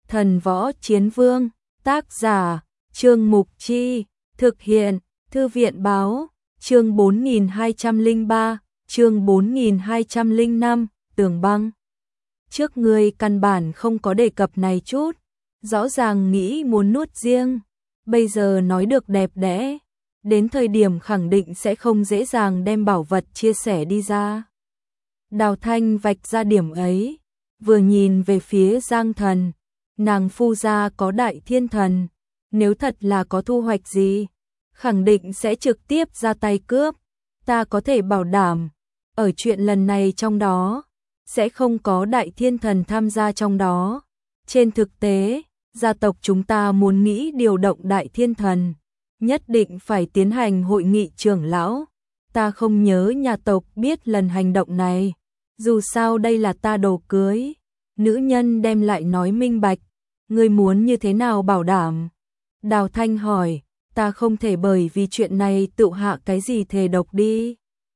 Thần Võ Chiến Vương, tác giả, Trương Mục Chi, thực hiện, Thư viện Báo, chương 4203, chương 4205, Tường Băng. Trước ngươi căn bản không có đề cập này chút, rõ ràng nghĩ muốn nuốt riêng, bây giờ nói được đẹp đẽ, đến thời điểm khẳng định sẽ không dễ dàng đem bảo vật chia sẻ đi ra. Đào Thanh vạch ra điểm ấy, vừa nhìn về phía Giang Thần, nàng phu gia có đại thiên thần, nếu thật là có thu hoạch gì, khẳng định sẽ trực tiếp ra tay cướp, ta có thể bảo đảm, ở chuyện lần này trong đó, sẽ không có đại thiên thần tham gia trong đó. Trên thực tế, gia tộc chúng ta muốn nghĩ điều động đại thiên thần, nhất định phải tiến hành hội nghị trưởng lão. Ta không nhớ nhà tộc biết lần hành động này, dù sao đây là ta đồ cưới. Nữ nhân đem lại nói minh bạch, ngươi muốn như thế nào bảo đảm? Đào Thanh hỏi, ta không thể bởi vì chuyện này tự hạ cái gì thề độc đi.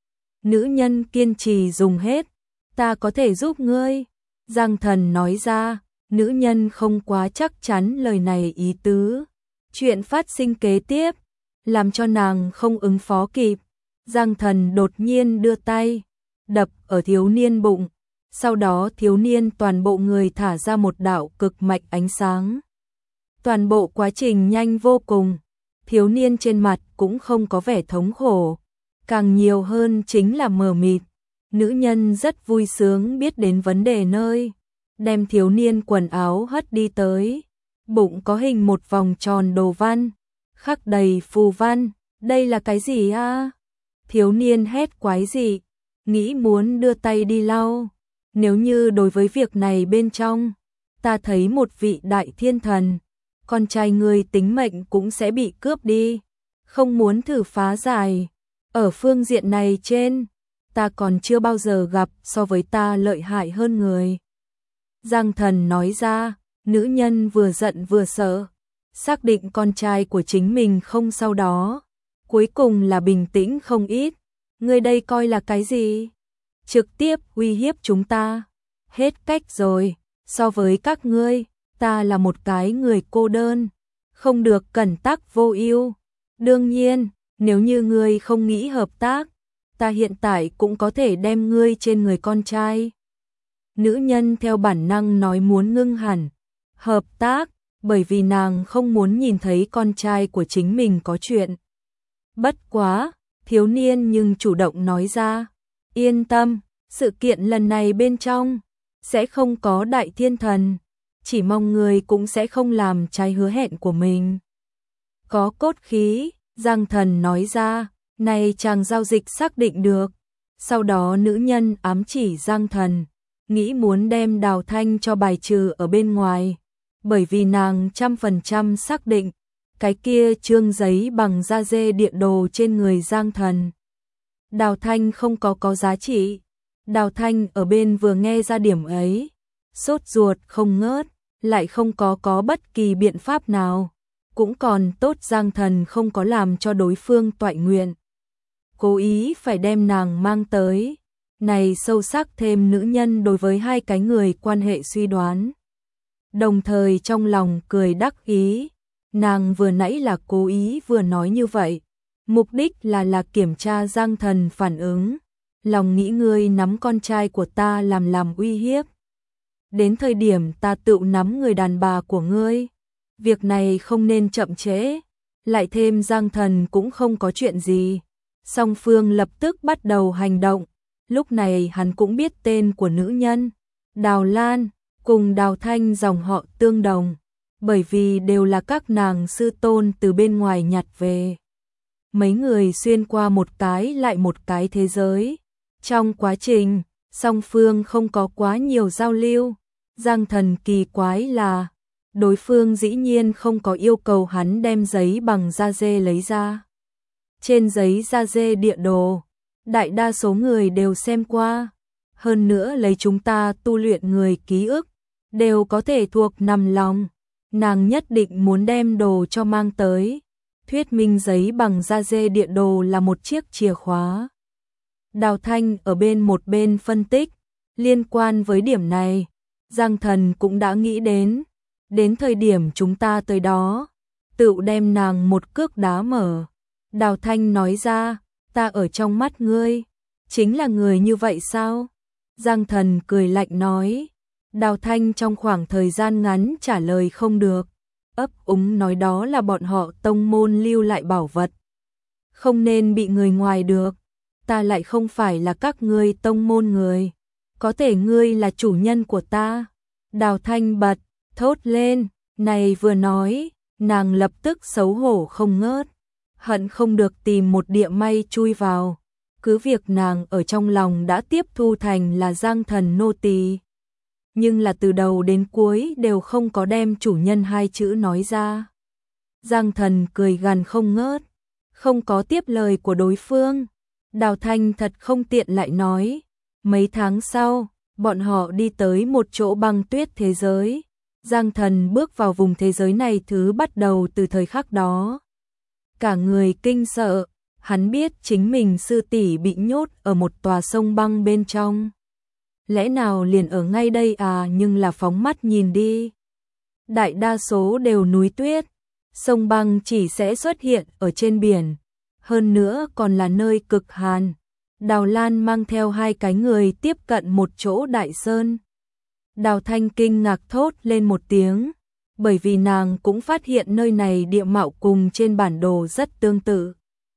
Nữ nhân kiên trì dùng hết, ta có thể giúp ngươi. Giang Thần nói ra, nữ nhân không quá chắc chắn lời này ý tứ. Chuyện phát sinh kế tiếp, làm cho nàng không ứng phó kịp. Giang Thần đột nhiên đưa tay, đập ở thiếu niên bụng. Sau đó thiếu niên toàn bộ người thả ra một đạo cực mạnh ánh sáng. Toàn bộ quá trình nhanh vô cùng, thiếu niên trên mặt cũng không có vẻ thống khổ, càng nhiều hơn chính là mờ mịt. Nữ nhân rất vui sướng biết đến vấn đề nơi, đem thiếu niên quần áo hất đi tới, bụng có hình một vòng tròn đồ văn, khắc đầy phù văn, đây là cái gì a? Thiếu niên hét quái dị, nghĩ muốn đưa tay đi lau. Nếu như đối với việc này bên trong, ta thấy một vị đại thiên thần, con trai ngươi tính mệnh cũng sẽ bị cướp đi, không muốn thử phá giải. Ở phương diện này trên, ta còn chưa bao giờ gặp so với ta lợi hại hơn người. Giang Thần nói ra, nữ nhân vừa giận vừa sợ, xác định con trai của chính mình không sau đó, cuối cùng là bình tĩnh không ít. Ngươi đây coi là cái gì? Trực tiếp uy hiếp chúng ta. Hết cách rồi, so với các ngươi, ta là một cái người cô đơn, không được cẩn tắc vô ưu. Đương nhiên, nếu như ngươi không nghĩ hợp tác, ta hiện tại cũng có thể đem ngươi trên người con trai. Nữ nhân theo bản năng nói muốn ngưng hẳn, hợp tác, bởi vì nàng không muốn nhìn thấy con trai của chính mình có chuyện. Bất quá, thiếu niên nhưng chủ động nói ra, yên tâm, sự kiện lần này bên trong, sẽ không có đại thiên thần, chỉ mong người cũng sẽ không làm trái hứa hẹn của mình. Có cốt khí, Giang Thần nói ra, này chàng giao dịch xác định được. Sau đó nữ nhân ám chỉ Giang Thần, nghĩ muốn đem Đào Thanh cho bài trừ ở bên ngoài, bởi vì nàng 100% xác định, cái kia trương giấy bằng da dê địa đồ trên người Giang Thần. Đào Thanh không có giá trị. Đào Thanh ở bên vừa nghe ra điểm ấy, sốt ruột không ngớt, lại không có bất kỳ biện pháp nào. Cũng còn tốt Giang Thần không có làm cho đối phương toại nguyện, cố ý phải đem nàng mang tới. Này sâu sắc thêm nữ nhân đối với hai cái người quan hệ suy đoán. Đồng thời trong lòng cười đắc ý, nàng vừa nãy là cố ý vừa nói như vậy, mục đích là kiểm tra Giang Thần phản ứng. Lòng nghĩ ngươi nắm con trai của ta làm uy hiếp. Đến thời điểm ta tự nắm người đàn bà của ngươi, việc này không nên chậm trễ. Lại thêm Giang Thần cũng không có chuyện gì. Song phương lập tức bắt đầu hành động. Lúc này hắn cũng biết tên của nữ nhân, Đào Lan, cùng Đào Thanh dòng họ tương đồng, bởi vì đều là các nàng sư tôn từ bên ngoài nhặt về. Mấy người xuyên qua một cái lại một cái thế giới. Trong quá trình, song phương không có quá nhiều giao lưu. Giang Thần kỳ quái là, đối phương dĩ nhiên không có yêu cầu hắn đem giấy bằng da dê lấy ra. Trên giấy da dê địa đồ, đại đa số người đều xem qua. Hơn nữa lấy chúng ta tu luyện người ký ức, đều có thể thuộc nằm lòng. Nàng nhất định muốn đem đồ cho mang tới. Thuyết minh giấy bằng da dê địa đồ là một chiếc chìa khóa. Đào Thanh ở một bên phân tích, liên quan với điểm này, Giang Thần cũng đã nghĩ đến, đến thời điểm chúng ta tới đó, tự đem nàng một cước đá mở. Đào Thanh nói ra, ta ở trong mắt ngươi, chính là người như vậy sao? Giang Thần cười lạnh nói. Đào Thanh trong khoảng thời gian ngắn trả lời không được, ấp úng nói đó là bọn họ tông môn lưu lại bảo vật, không nên bị người ngoài được, ta lại không phải là các ngươi tông môn người, có thể ngươi là chủ nhân của ta. Đào Thanh bật thốt lên, này vừa nói, nàng lập tức xấu hổ không ngớt, hận không được tìm một địa may chui vào, cứ việc nàng ở trong lòng đã tiếp thu thành là Giang Thần nô tỳ, nhưng là từ đầu đến cuối đều không có đem chủ nhân hai chữ nói ra. Giang Thần cười gằn không ngớt, không có tiếp lời của đối phương. Đào Thanh thật không tiện lại nói. Mấy tháng sau, bọn họ đi tới một chỗ băng tuyết thế giới. Giang Thần bước vào vùng thế giới này thứ bắt đầu từ thời khắc đó. Cả người kinh sợ, hắn biết chính mình sư tỷ bị nhốt ở một tòa sông băng bên trong. Lẽ nào liền ở ngay đây à, nhưng là phóng mắt nhìn đi. Đại đa số đều núi tuyết, sông băng chỉ sẽ xuất hiện ở trên biển, hơn nữa còn là nơi cực hàn. Đào Lan mang theo hai cái người tiếp cận một chỗ đại sơn. Đào Thanh kinh ngạc thốt lên một tiếng, bởi vì nàng cũng phát hiện nơi này địa mạo cùng trên bản đồ rất tương tự.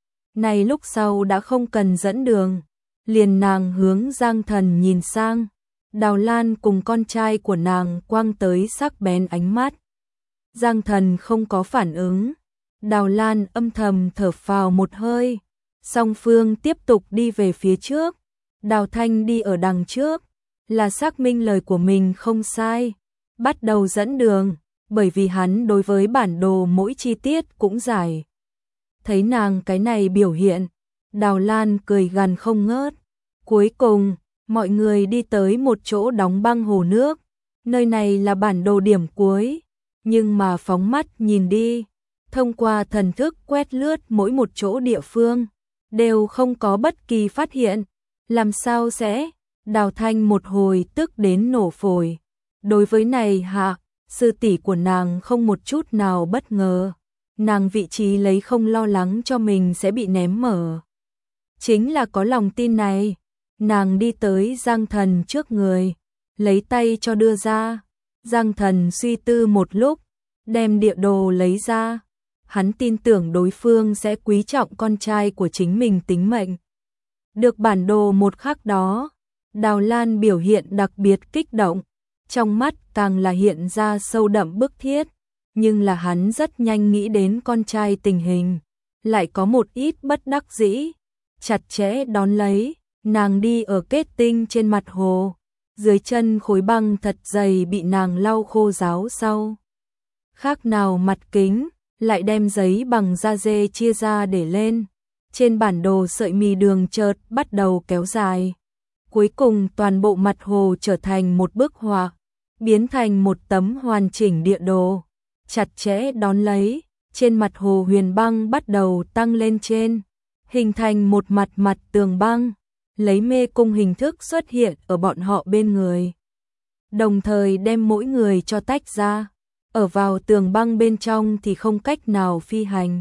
Này lúc sau đã không cần dẫn đường, liền nàng hướng Giang Thần nhìn sang. Đào Lan cùng con trai của nàng quăng tới sắc bén ánh mắt. Giang Thần không có phản ứng. Đào Lan âm thầm thở phào một hơi. Song phương tiếp tục đi về phía trước. Đào Thanh đi ở đằng trước, là xác minh lời của mình không sai, bắt đầu dẫn đường, bởi vì hắn đối với bản đồ mỗi chi tiết cũng giải. Thấy nàng cái này biểu hiện, Đào Lan cười gằn không ngớt. Cuối cùng, mọi người đi tới một chỗ đóng băng hồ nước. Nơi này là bản đồ điểm cuối, nhưng mà phóng mắt nhìn đi, thông qua thần thức quét lướt mỗi một chỗ địa phương, đều không có bất kỳ phát hiện. Làm sao sẽ? Đào Thanh một hồi tức đến nổ phổi. Đối với này hạ, sư tỷ của nàng không một chút nào bất ngờ. Nàng vị trí lấy không lo lắng cho mình sẽ bị ném mở. Chính là có lòng tin này. Nàng đi tới Giang Thần trước người, lấy tay cho đưa ra. Giang Thần suy tư một lúc, đem địa đồ lấy ra. Hắn tin tưởng đối phương sẽ quý trọng con trai của chính mình tính mệnh. Được bản đồ một khắc đó, Đào Lan biểu hiện đặc biệt kích động, trong mắt càng là hiện ra sâu đậm bức thiết, nhưng là hắn rất nhanh nghĩ đến con trai tình hình, lại có một ít bất đắc dĩ, chặt chẽ đón lấy, nàng đi ở kết tinh trên mặt hồ, dưới chân khối băng thật dày bị nàng lau khô ráo sau. Khác nào mặt kính, lại đem giấy bằng da dê chia ra để lên. Trên bản đồ sợi mì đường chợt bắt đầu kéo dài. Cuối cùng toàn bộ mặt hồ trở thành một bức họa, biến thành một tấm hoàn chỉnh địa đồ. Chặt chẽ đón lấy, trên mặt hồ huyền băng bắt đầu tăng lên trên, hình thành một mặt mặt tường băng, lấy mê cung hình thức xuất hiện ở bọn họ bên người. Đồng thời đem mỗi người cho tách ra, ở vào tường băng bên trong thì không cách nào phi hành.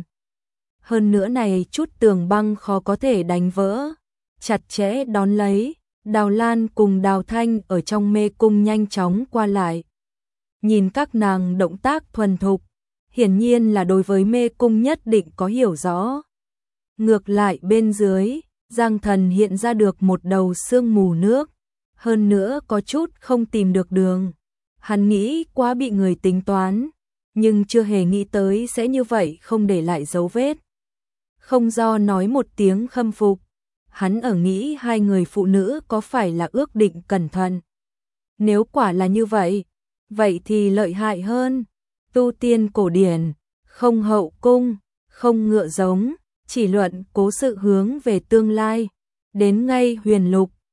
Hơn nữa này chút tường băng khó có thể đánh vỡ. Chặt chẽ đón lấy, Đào Lan cùng Đào Thanh ở trong mê cung nhanh chóng qua lại. Nhìn các nàng động tác thuần thục, hiển nhiên là đối với mê cung nhất định có hiểu rõ. Ngược lại bên dưới, Giang Thần hiện ra được một đầu sương mù nước, hơn nữa có chút không tìm được đường. Hắn nghĩ quá bị người tính toán, nhưng chưa hề nghĩ tới sẽ như vậy không để lại dấu vết. Không do nói một tiếng khâm phục, hắn ở nghĩ hai người phụ nữ có phải là ước định cẩn thận. Nếu quả là như vậy, vậy thì lợi hại hơn. Tu tiên cổ điển, không hậu cung, không ngựa giống, chỉ luận cố sự hướng về tương lai. Đến ngay huyền lục,